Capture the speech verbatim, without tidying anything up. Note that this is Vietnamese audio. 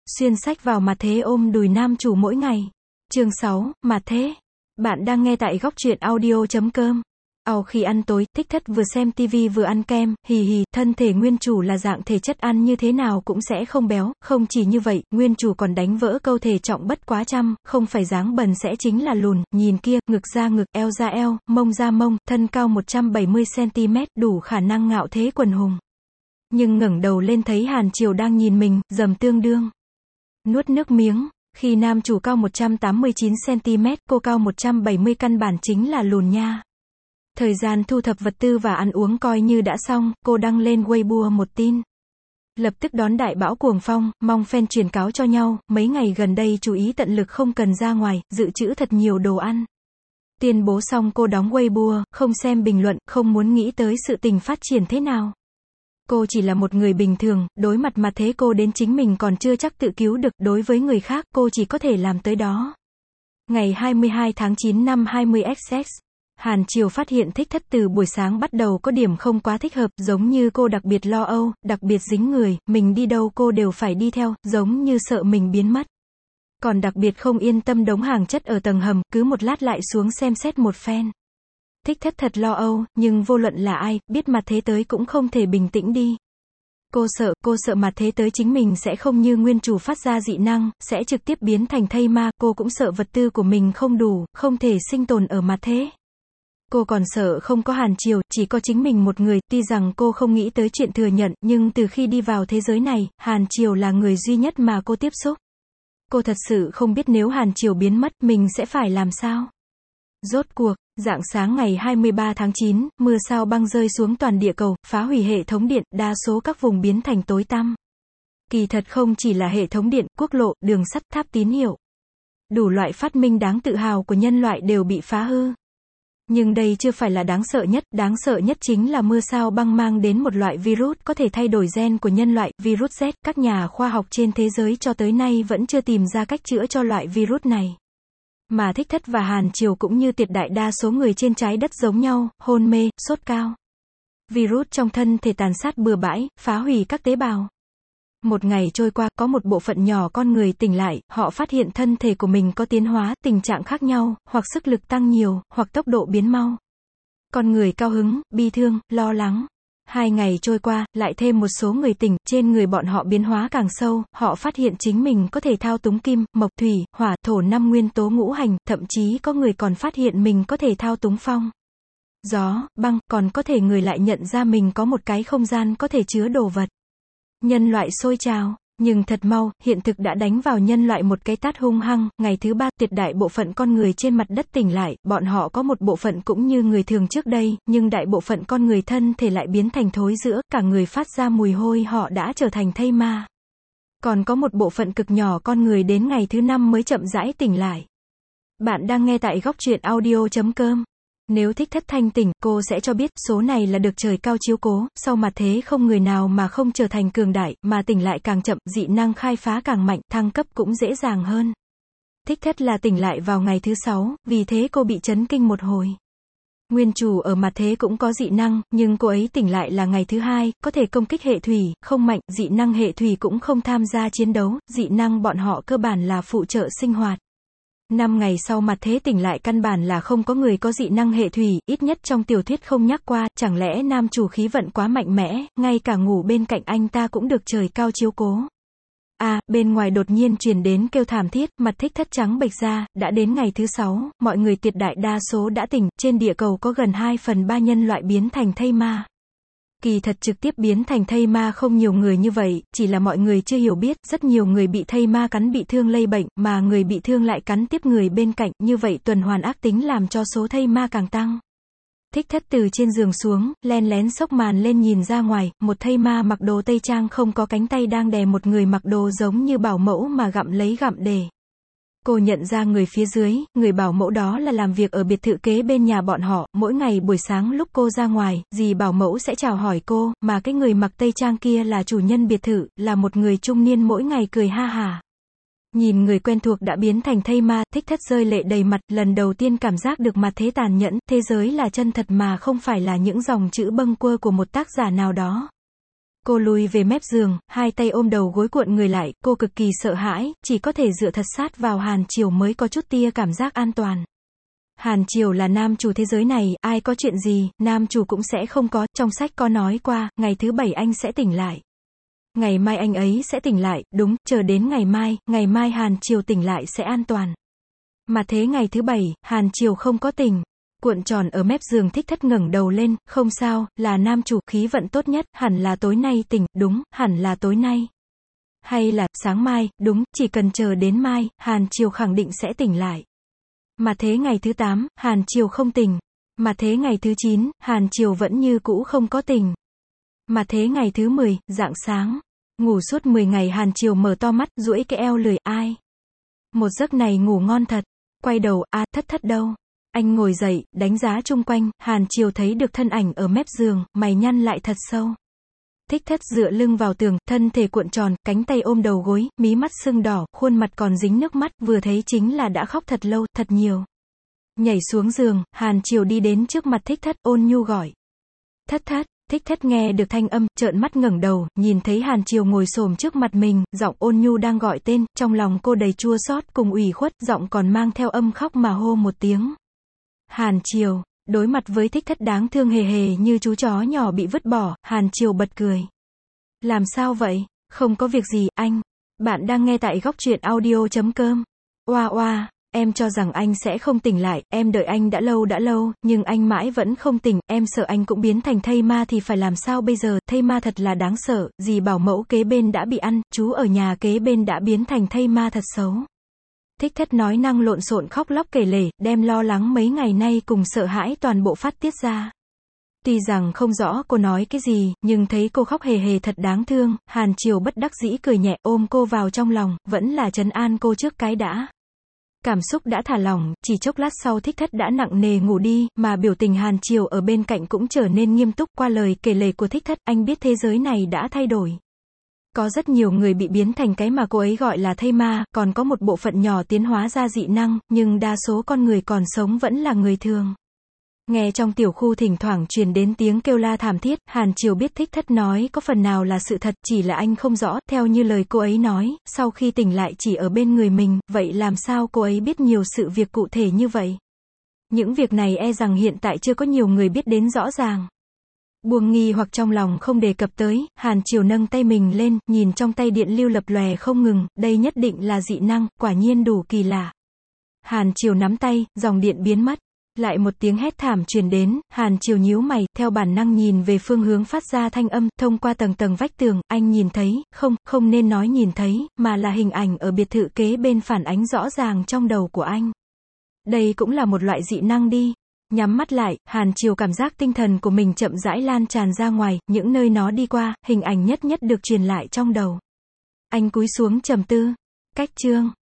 Xuyên sách vào mặt thế ôm đùi nam chủ mỗi ngày. Chương sáu, mặt thế. Bạn đang nghe tại góc truyện audio chấm com. Sau khi ăn tối, Thích Thất vừa xem tivi vừa ăn kem, hì hì, thân thể nguyên chủ là dạng thể chất ăn như thế nào cũng sẽ không béo, không chỉ như vậy, nguyên chủ còn đánh vỡ câu thể trọng bất quá trăm, không phải dáng bần sẽ chính là lùn, nhìn kia, ngực ra ngực, eo ra eo, mông ra mông, thân cao một trăm bảy mươi xăng ti mét, đủ khả năng ngạo thế quần hùng. Nhưng ngẩng đầu lên thấy Hàn Triều đang nhìn mình, dầm tương đương. Nuốt nước miếng. Khi nam chủ cao một trăm tám mươi chín xăng ti mét, cô cao một trăm bảy mươi căn bản chính là lùn nha. Thời gian thu thập vật tư và ăn uống coi như đã xong, cô đăng lên Weibo một tin. Lập tức đón đại bão cuồng phong, mong fan truyền cáo cho nhau, mấy ngày gần đây chú ý tận lực không cần ra ngoài, dự trữ thật nhiều đồ ăn. Tuyên bố xong cô đóng Weibo, không xem bình luận, không muốn nghĩ tới sự tình phát triển thế nào. Cô chỉ là một người bình thường, đối mặt mà thế cô đến chính mình còn chưa chắc tự cứu được, đối với người khác, cô chỉ có thể làm tới đó. Ngày hai mươi hai tháng chín năm hai mươi xx, Hàn Triều phát hiện Thích Thất từ buổi sáng bắt đầu có điểm không quá thích hợp, giống như cô đặc biệt lo âu, đặc biệt dính người, mình đi đâu cô đều phải đi theo, giống như sợ mình biến mất. Còn đặc biệt không yên tâm đống hàng chất ở tầng hầm, cứ một lát lại xuống xem xét một phen. Thích Thất thật lo âu, nhưng vô luận là ai, biết mặt thế tới cũng không thể bình tĩnh đi. Cô sợ, cô sợ mặt thế tới chính mình sẽ không như nguyên chủ phát ra dị năng, sẽ trực tiếp biến thành thây ma, cô cũng sợ vật tư của mình không đủ, không thể sinh tồn ở mặt thế. Cô còn sợ không có Hàn Triều, chỉ có chính mình một người, tuy rằng cô không nghĩ tới chuyện thừa nhận, nhưng từ khi đi vào thế giới này, Hàn Triều là người duy nhất mà cô tiếp xúc. Cô thật sự không biết nếu Hàn Triều biến mất, mình sẽ phải làm sao. Rốt cuộc, rạng sáng ngày hai mươi ba tháng chín, mưa sao băng rơi xuống toàn địa cầu, phá hủy hệ thống điện, đa số các vùng biến thành tối tăm. Kỳ thật không chỉ là hệ thống điện, quốc lộ, đường sắt, tháp tín hiệu. Đủ loại phát minh đáng tự hào của nhân loại đều bị phá hư. Nhưng đây chưa phải là đáng sợ nhất, đáng sợ nhất chính là mưa sao băng mang đến một loại virus có thể thay đổi gen của nhân loại, virus Z. Các nhà khoa học trên thế giới cho tới nay vẫn chưa tìm ra cách chữa cho loại virus này. Mà Thích Thất và Hàn Triều cũng như tuyệt đại đa số người trên trái đất giống nhau, hôn mê, sốt cao. Virus trong thân thể tàn sát bừa bãi, phá hủy các tế bào. Một ngày trôi qua, có một bộ phận nhỏ con người tỉnh lại, họ phát hiện thân thể của mình có tiến hóa, tình trạng khác nhau, hoặc sức lực tăng nhiều, hoặc tốc độ biến mau. Con người cao hứng, bi thương, lo lắng. Hai ngày trôi qua, lại thêm một số người tỉnh, trên người bọn họ biến hóa càng sâu, họ phát hiện chính mình có thể thao túng kim, mộc, thủy, hỏa, thổ năm nguyên tố ngũ hành, thậm chí có người còn phát hiện mình có thể thao túng phong, gió, băng, còn có thể người lại nhận ra mình có một cái không gian có thể chứa đồ vật. Nhân loại sôi trào, nhưng thật mau, hiện thực đã đánh vào nhân loại một cái tát hung hăng. Ngày thứ ba, tuyệt đại bộ phận con người trên mặt đất tỉnh lại, bọn họ có một bộ phận cũng như người thường trước đây, nhưng đại bộ phận con người thân thể lại biến thành thối rữa, cả người phát ra mùi hôi, họ đã trở thành thây ma. Còn có một bộ phận cực nhỏ con người đến ngày thứ năm mới chậm rãi tỉnh lại. Bạn đang nghe tại góc truyện audio chấm com. Nếu Thích Thất thanh tỉnh, cô sẽ cho biết, số này là được trời cao chiếu cố, sau mặt thế không người nào mà không trở thành cường đại, mà tỉnh lại càng chậm, dị năng khai phá càng mạnh, thăng cấp cũng dễ dàng hơn. Thích Thất là tỉnh lại vào ngày thứ sáu, vì thế cô bị chấn kinh một hồi. Nguyên chủ ở mặt thế cũng có dị năng, nhưng cô ấy tỉnh lại là ngày thứ hai, có thể công kích hệ thủy, không mạnh, dị năng hệ thủy cũng không tham gia chiến đấu, dị năng bọn họ cơ bản là phụ trợ sinh hoạt. Năm ngày sau mặt thế tỉnh lại căn bản là không có người có dị năng hệ thủy, ít nhất trong tiểu thuyết không nhắc qua, chẳng lẽ nam chủ khí vận quá mạnh mẽ, ngay cả ngủ bên cạnh anh ta cũng được trời cao chiếu cố. À, bên ngoài đột nhiên truyền đến kêu thảm thiết, mặt Thích Thất trắng bệch ra, đã đến ngày thứ sáu, mọi người tuyệt đại đa số đã tỉnh, trên địa cầu có gần hai phần ba nhân loại biến thành thây ma. Kỳ thật trực tiếp biến thành thây ma không nhiều người như vậy, chỉ là mọi người chưa hiểu biết, rất nhiều người bị thây ma cắn bị thương lây bệnh, mà người bị thương lại cắn tiếp người bên cạnh, như vậy tuần hoàn ác tính làm cho số thây ma càng tăng. Thích Thất từ trên giường xuống, len lén xốc màn lên nhìn ra ngoài, một thây ma mặc đồ tây trang không có cánh tay đang đè một người mặc đồ giống như bảo mẫu mà gặm lấy gặm để. Cô nhận ra người phía dưới, người bảo mẫu đó là làm việc ở biệt thự kế bên nhà bọn họ, mỗi ngày buổi sáng lúc cô ra ngoài, dì bảo mẫu sẽ chào hỏi cô, mà cái người mặc tây trang kia là chủ nhân biệt thự, là một người trung niên mỗi ngày cười ha hả. Nhìn người quen thuộc đã biến thành thây ma, Thích Thất rơi lệ đầy mặt, lần đầu tiên cảm giác được mặt thế tàn nhẫn, thế giới là chân thật mà không phải là những dòng chữ bâng quơ của một tác giả nào đó. Cô lùi về mép giường, hai tay ôm đầu gối cuộn người lại, cô cực kỳ sợ hãi, chỉ có thể dựa thật sát vào Hàn Triều mới có chút tia cảm giác an toàn. Hàn Triều là nam chủ thế giới này, ai có chuyện gì, nam chủ cũng sẽ không có, trong sách có nói qua, ngày thứ bảy anh sẽ tỉnh lại. Ngày mai anh ấy sẽ tỉnh lại, đúng, chờ đến ngày mai, ngày mai Hàn Triều tỉnh lại sẽ an toàn. Mà thế ngày thứ bảy, Hàn Triều không có tỉnh. Cuộn tròn ở mép giường Thích Thất ngẩng đầu lên, không sao, là nam chủ, khí vận tốt nhất, hẳn là tối nay tỉnh, đúng, hẳn là tối nay. Hay là, sáng mai, đúng, chỉ cần chờ đến mai, Hàn Triều khẳng định sẽ tỉnh lại. Mà thế ngày thứ tám, Hàn Triều không tỉnh. Mà thế ngày thứ chín, Hàn Triều vẫn như cũ không có tỉnh. Mà thế ngày thứ mười, rạng sáng. Ngủ suốt mười ngày Hàn Triều mở to mắt, duỗi cái eo lười, ai? Một giấc này ngủ ngon thật. Quay đầu, a, Thất Thất đâu? Anh ngồi dậy, đánh giá chung quanh, Hàn Triều thấy được thân ảnh ở mép giường, mày nhăn lại thật sâu. Thích Thất dựa lưng vào tường, thân thể cuộn tròn, cánh tay ôm đầu gối, mí mắt sưng đỏ, khuôn mặt còn dính nước mắt, vừa thấy chính là đã khóc thật lâu, thật nhiều. Nhảy xuống giường, Hàn Triều đi đến trước mặt Thích Thất, ôn nhu gọi. Thất Thất. Thích Thất nghe được thanh âm, trợn mắt ngẩng đầu, nhìn thấy Hàn Triều ngồi xổm trước mặt mình, giọng ôn nhu đang gọi tên, trong lòng cô đầy chua xót cùng ủy khuất, giọng còn mang theo âm khóc mà hô một tiếng. Hàn Triều. Đối mặt với Thích Thất đáng thương hề hề như chú chó nhỏ bị vứt bỏ, Hàn Triều bật cười. Làm sao vậy? Không có việc gì, anh. Bạn đang nghe tại góc truyện audio chấm com. Oa oa, em cho rằng anh sẽ không tỉnh lại, em đợi anh đã lâu đã lâu, nhưng anh mãi vẫn không tỉnh, em sợ anh cũng biến thành thây ma thì phải làm sao bây giờ, thây ma thật là đáng sợ, dì bảo mẫu kế bên đã bị ăn, chú ở nhà kế bên đã biến thành thây ma thật xấu. Thích Thất nói năng lộn xộn khóc lóc kể lể, đem lo lắng mấy ngày nay cùng sợ hãi toàn bộ phát tiết ra. Tuy rằng không rõ cô nói cái gì, nhưng thấy cô khóc hề hề thật đáng thương, Hàn Triều bất đắc dĩ cười nhẹ, ôm cô vào trong lòng, vẫn là trấn an cô trước cái đã. Cảm xúc đã thả lỏng, chỉ chốc lát sau Thích Thất đã nặng nề ngủ đi, mà biểu tình Hàn Triều ở bên cạnh cũng trở nên nghiêm túc, qua lời kể lể của Thích Thất, anh biết thế giới này đã thay đổi. Có rất nhiều người bị biến thành cái mà cô ấy gọi là thây ma, còn có một bộ phận nhỏ tiến hóa ra dị năng, nhưng đa số con người còn sống vẫn là người thường. Nghe trong tiểu khu thỉnh thoảng truyền đến tiếng kêu la thảm thiết, Hàn Triều biết Thích Thất nói có phần nào là sự thật, chỉ là anh không rõ, theo như lời cô ấy nói, sau khi tỉnh lại chỉ ở bên người mình, vậy làm sao cô ấy biết nhiều sự việc cụ thể như vậy? Những việc này e rằng hiện tại chưa có nhiều người biết đến rõ ràng. Buông nghi hoặc trong lòng không đề cập tới, Hàn Triều nâng tay mình lên, nhìn trong tay điện lưu lập lòe không ngừng, đây nhất định là dị năng, quả nhiên đủ kỳ lạ. Hàn Triều nắm tay, dòng điện biến mất. Lại một tiếng hét thảm truyền đến, Hàn Triều nhíu mày, theo bản năng nhìn về phương hướng phát ra thanh âm, thông qua tầng tầng vách tường, anh nhìn thấy, không, không nên nói nhìn thấy, mà là hình ảnh ở biệt thự kế bên phản ánh rõ ràng trong đầu của anh. Đây cũng là một loại dị năng đi. Nhắm mắt lại, Hàn Triều cảm giác tinh thần của mình chậm rãi lan tràn ra ngoài, những nơi nó đi qua, hình ảnh nhất nhất được truyền lại trong đầu. Anh cúi xuống trầm tư. Cách chương.